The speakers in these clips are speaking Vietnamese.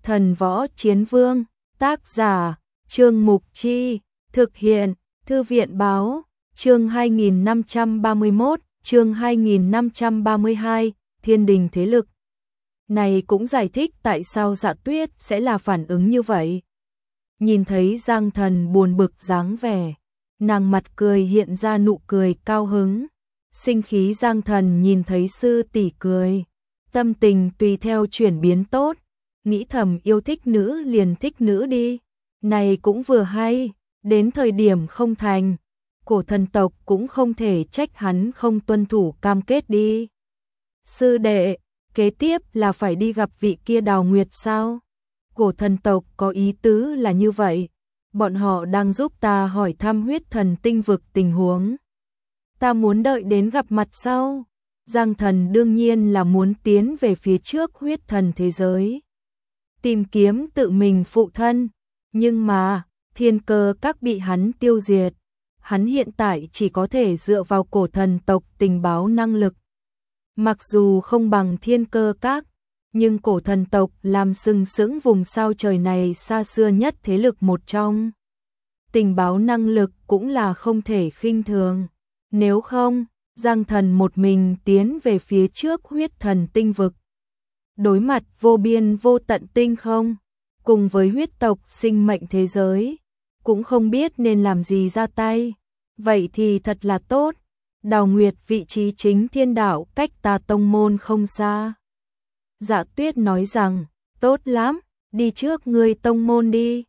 Thần Võ Chiến Vương, tác giả, Trương Mục Chi, thực hiện, Thư viện Báo, chương 2531, chương 2532, Thiên Đình Thế Lực. Này cũng giải thích tại sao Dạ Tuyết sẽ là phản ứng như vậy. Nhìn thấy Giang Thần buồn bực dáng vẻ, nàng mặt cười hiện ra nụ cười cao hứng. Sinh khí Giang Thần nhìn thấy sư tỷ cười, tâm tình tùy theo chuyển biến tốt, nghĩ thầm yêu thích nữ liền thích nữ đi. Này cũng vừa hay, đến thời điểm không thành, Cổ Thần tộc cũng không thể trách hắn không tuân thủ cam kết đi. Sư đệ, kế tiếp là phải đi gặp vị kia Đào Nguyệt sao? Cổ Thần tộc có ý tứ là như vậy, bọn họ đang giúp ta hỏi thăm huyết thần tinh vực tình huống. Ta muốn đợi đến gặp mặt sau. Giang Thần đương nhiên là muốn tiến về phía trước huyết thần thế giới, tìm kiếm tự mình phụ thân, nhưng mà Thiên Cơ Các bị hắn tiêu diệt, hắn hiện tại chỉ có thể dựa vào Cổ Thần tộc tình báo năng lực. Mặc dù không bằng Thiên Cơ Các, nhưng Cổ Thần tộc làm sừng sững vùng sao trời này xa xưa nhất thế lực một trong. Tình báo năng lực cũng là không thể khinh thường. Nếu không, Giang Thần một mình tiến về phía trước huyết thần tinh vực, đối mặt vô biên vô tận tinh không, cùng với huyết tộc sinh mệnh thế giới, cũng không biết nên làm gì ra tay. Vậy thì thật là tốt. Đào Nguyệt vị trí chính thiên đạo cách ta tông môn không xa. Dạ Tuyết nói rằng, tốt lắm, đi trước ngươi tông môn đi.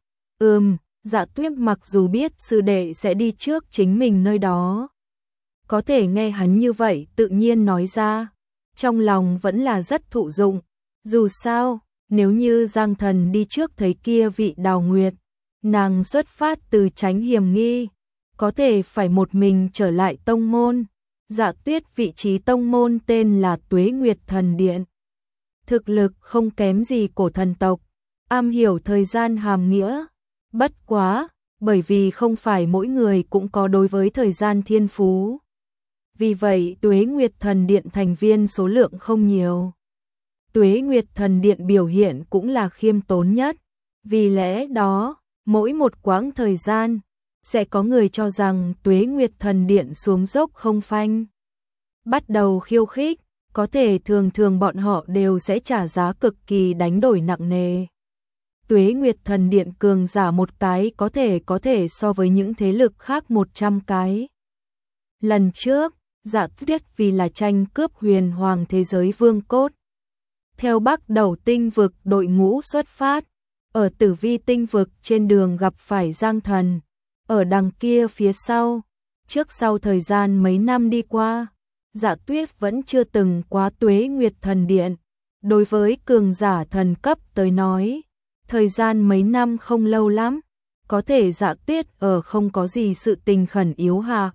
Dạ Tuyết mặc dù biết sư đệ sẽ đi trước chính mình nơi đó, có thể nghe hắn như vậy tự nhiên nói ra, trong lòng vẫn là rất thụ dụng. Dù sao, nếu như Giang Thần đi trước thấy kia vị Đào Nguyệt, nàng xuất phát từ tránh hiểm nghi, có thể phải một mình trở lại tông môn. Dạ Tuyết vị trí tông môn tên là Tuế Nguyệt Thần Điện. Thực lực không kém gì Cổ Thần tộc, am hiểu thời gian hàm nghĩa. Bất quá, bởi vì không phải mỗi người cũng có đối với thời gian thiên phú. Vì vậy Tuế Nguyệt Thần Điện thành viên số lượng không nhiều. Tuế Nguyệt Thần Điện biểu hiện cũng là khiêm tốn nhất. Vì lẽ đó, mỗi một quãng thời gian, sẽ có người cho rằng Tuế Nguyệt Thần Điện xuống dốc không phanh, bắt đầu khiêu khích, có thể thường bọn họ đều sẽ trả giá cực kỳ đánh đổi nặng nề. Tuế Nguyệt Thần Điện cường giả một cái có thể so với những thế lực khác 100 cái. Lần trước, Dạ Tuyết vì là tranh cướp huyền hoàng thế giới vương cốt, theo Bắc Đầu tinh vực đội ngũ xuất phát, ở Tử Vi tinh vực trên đường gặp phải Giang Thần, ở đằng kia phía sau. Trước sau thời gian mấy năm đi qua, Dạ Tuyết vẫn chưa từng qua Tuế Nguyệt Thần Điện. Đối với cường giả thần cấp tới nói, thời gian mấy năm không lâu lắm, có thể Dạ Tuyết ở không có gì sự tình khẩn yếu hạ.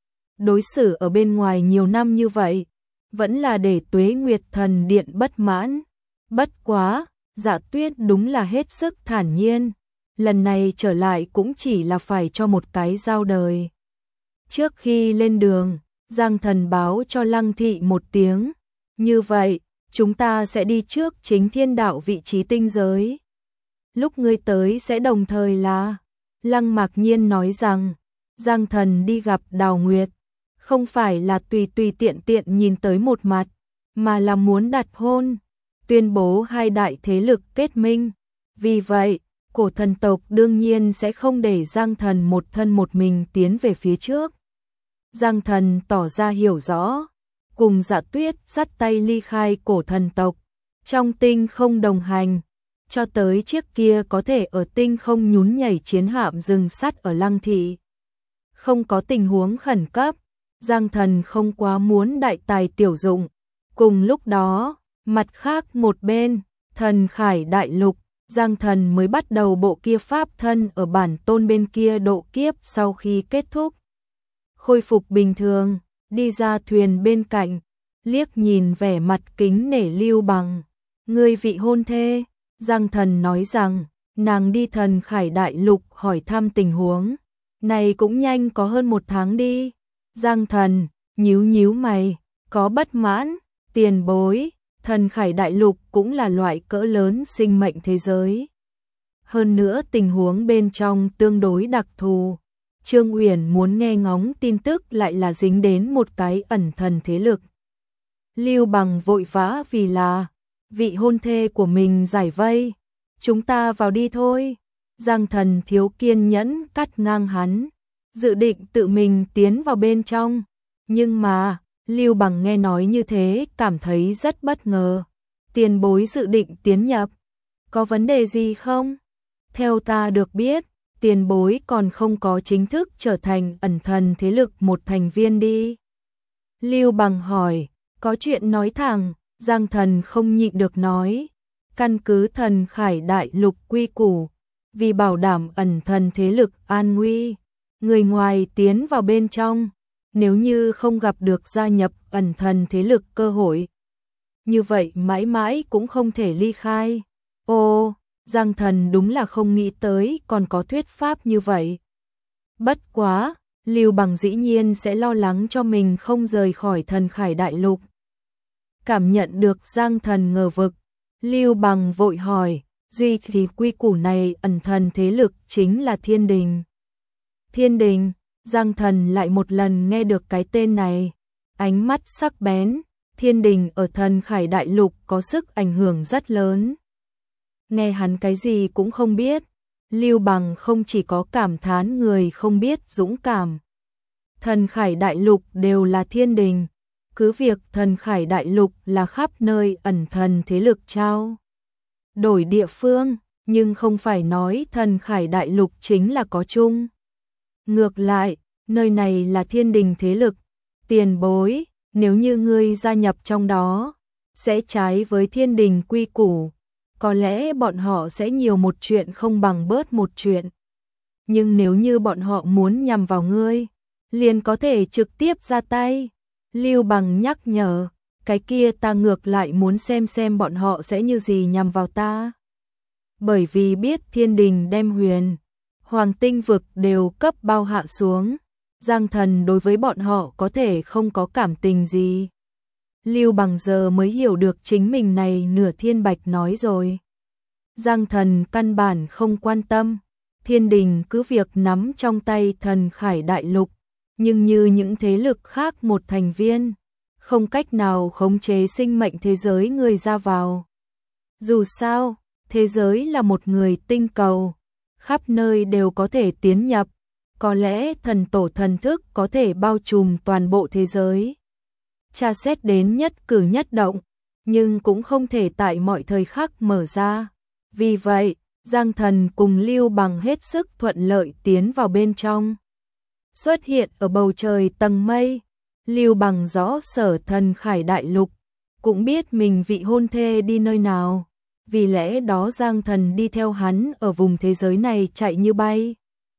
Đối xử ở bên ngoài nhiều năm như vậy, vẫn là để Tuế Nguyệt Thần Điện bất mãn. Bất quá, Dạ Tuyết đúng là hết sức thản nhiên, lần này trở lại cũng chỉ là phải cho một cái giao đời. Trước khi lên đường, Giang Thần báo cho Lăng Thị một tiếng, như vậy, chúng ta sẽ đi trước chính thiên đạo vị trí tinh giới. Lúc ngươi tới sẽ đồng thời là, Lăng Mạc Nhiên nói rằng, Giang Thần đi gặp Đào Nguyệt, không phải là tùy tiện nhìn tới một mặt, mà là muốn đặt hôn, tuyên bố hai đại thế lực kết minh. Vì vậy, Cổ Thần tộc đương nhiên sẽ không để Giang Thần một thân một mình tiến về phía trước. Giang Thần tỏ ra hiểu rõ, cùng Dạ Tuyết dắt tay ly khai Cổ Thần tộc, trong tinh không đồng hành, cho tới chiếc kia có thể ở tinh không nhún nhảy chiến hạm dừng sắt ở Lăng Thị. Không có tình huống khẩn cấp, Giang Thần không quá muốn đại tài tiểu dụng. Cùng lúc đó, mặt khác một bên, Thần Khải Đại Lục, Giang Thần mới bắt đầu bộ kia pháp thân ở bản tôn bên kia độ kiếp. Sau khi kết thúc, khôi phục bình thường, đi ra thuyền bên cạnh, liếc nhìn vẻ mặt kính nể Lưu Bằng, người vị hôn thê. Giang Thần nói rằng, nàng đi Thần Khải Đại Lục hỏi thăm tình huống, này cũng nhanh có hơn 1 tháng đi. Giang Thần nhíu mày, có bất mãn, tiền bối, Thần Khải Đại Lục cũng là loại cỡ lớn sinh mệnh thế giới. Hơn nữa tình huống bên trong tương đối đặc thù. Trương Uyển muốn nghe ngóng tin tức lại là dính đến một cái ẩn thần thế lực. Lưu Bằng vội vã vì là vị hôn thê của mình giải vây. Chúng ta vào đi thôi. Giang Thần thiếu kiên nhẫn cắt ngang hắn, dự định tự mình tiến vào bên trong. Nhưng mà, Lưu Bằng nghe nói như thế cảm thấy rất bất ngờ. Tiền bối dự định tiến nhập. Có vấn đề gì không? Theo ta được biết, tiền bối còn không có chính thức trở thành ẩn thần thế lực một thành viên đi. Lưu Bằng hỏi, có chuyện nói thẳng, Giang Thần không nhịn được nói. Căn cứ Thần Khải Đại Lục quy củ, vì bảo đảm ẩn thần thế lực an nguy, người ngoài tiến vào bên trong, nếu như không gặp được gia nhập ẩn thần thế lực cơ hội, như vậy mãi mãi cũng không thể ly khai. Ô, Giang Thần đúng là không nghĩ tới còn có thuyết pháp như vậy. Bất quá, Lưu Bằng dĩ nhiên sẽ lo lắng cho mình không rời khỏi Thần Khải Đại Lục. Cảm nhận được Giang Thần ngờ vực, Lưu Bằng vội hỏi, duy trì quy củ này ẩn thần thế lực chính là Thiên Đình. Thiên Đình, Giang Thần lại một lần nghe được cái tên này, ánh mắt sắc bén. Thiên Đình ở Thần Khải Đại Lục có sức ảnh hưởng rất lớn. Nghe hắn cái gì cũng không biết, Lưu Bằng không chỉ có cảm thán người không biết dũng cảm. Thần Khải Đại Lục đều là Thiên Đình, cứ việc Thần Khải Đại Lục là khắp nơi ẩn thần thế lực trao đổi địa phương, nhưng không phải nói Thần Khải Đại Lục chính là có chung. Ngược lại, nơi này là Thiên Đình thế lực, tiền bối, nếu như ngươi gia nhập trong đó, sẽ trái với Thiên Đình quy củ, có lẽ bọn họ sẽ nhiều một chuyện không bằng bớt một chuyện. Nhưng nếu như bọn họ muốn nhằm vào ngươi, liền có thể trực tiếp ra tay. Lưu Bằng nhắc nhở, cái kia ta ngược lại muốn xem bọn họ sẽ như gì nhằm vào ta. Bởi vì biết Thiên Đình đem huyền, Hoàng Tinh vực đều cấp bao hạ xuống, Giang Thần đối với bọn họ có thể không có cảm tình gì. Lưu Bằng giờ mới hiểu được chính mình này nửa thiên bạch nói rồi. Giang Thần căn bản không quan tâm, Thiên Đình cứ việc nắm trong tay Thần Khải Đại Lục, nhưng như những thế lực khác một thành viên, không cách nào khống chế sinh mệnh thế giới người ra vào. Dù sao, thế giới là một người tinh cầu, khắp nơi đều có thể tiến nhập, có lẽ thần tổ thần thức có thể bao trùm toàn bộ thế giới, tra xét đến nhất cử nhất động, nhưng cũng không thể tại mọi thời khắc mở ra. Vì vậy, Giang Thần cùng Lưu Bằng hết sức thuận lợi tiến vào bên trong. Xuất hiện ở bầu trời tầng mây, Lưu Bằng rõ sở Thần Khải Đại Lục, cũng biết mình vị hôn thê đi nơi nào, vì lẽ đó Giang Thần đi theo hắn ở vùng thế giới này chạy như bay.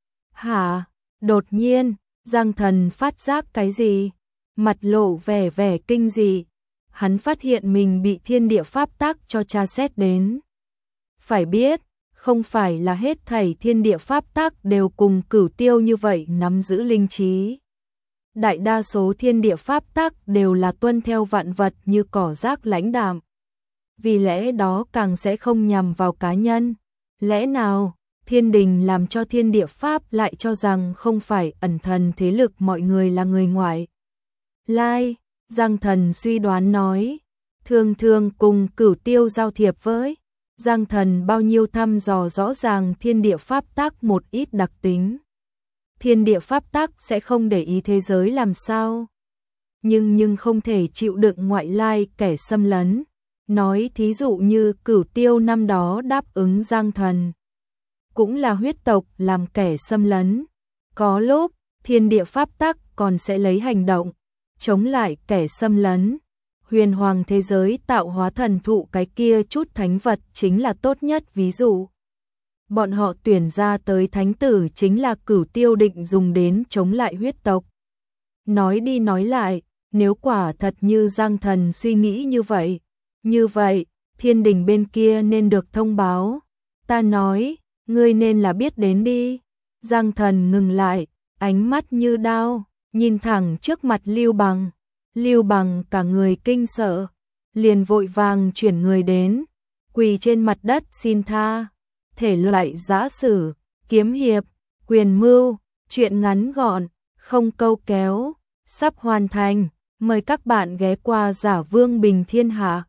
Hả? Đột nhiên, Giang Thần phát giác cái gì? Mặt lộ vẻ kinh dị. Hắn phát hiện mình bị thiên địa pháp tắc cho tra xét đến. Phải biết, không phải là hết thảy thiên địa pháp tắc đều cùng Cửu Tiêu như vậy nắm giữ linh trí. Đại đa số thiên địa pháp tắc đều là tuân theo vạn vật như cỏ rác lãnh đạm. Vì lẽ đó càng sẽ không nhằm vào cá nhân. Lẽ nào, Thiên Đình làm cho thiên địa pháp lại cho rằng không phải ẩn thần thế lực mọi người là người ngoại lai? Giang Thần suy đoán nói, thường cùng Cửu Tiêu giao thiệp với Giang Thần bao nhiêu thăm dò rõ ràng thiên địa pháp tắc một ít đặc tính. Thiên địa pháp tắc sẽ không để ý thế giới làm sao, nhưng không thể chịu đựng ngoại lai kẻ xâm lấn. Nói thí dụ như Cửu Tiêu năm đó đáp ứng Giang Thần, cũng là huyết tộc làm kẻ xâm lấn. Có lúc, thiên địa pháp tắc còn sẽ lấy hành động chống lại kẻ xâm lấn. Huyền hoàng thế giới tạo hóa thần thụ cái kia chút thánh vật chính là tốt nhất ví dụ. Bọn họ tuyển ra tới thánh tử chính là Cửu Tiêu định dùng đến chống lại huyết tộc. Nói đi nói lại, nếu quả thật như Giang Thần suy nghĩ như vậy, Thiên Đình bên kia nên được thông báo. Ta nói, ngươi nên là biết đến đi. Giang Thần ngừng lại, ánh mắt như đao, nhìn thẳng trước mặt Lưu Bằng. Lưu Bằng cả người kinh sợ, liền vội vàng chuyển người đến, quỳ trên mặt đất xin tha. Thể loại giã sử, kiếm hiệp, quyền mưu, truyện ngắn gọn, không câu kéo, sắp hoàn thành. Mời các bạn ghé qua Giả Vương Bình Thiên Hạ.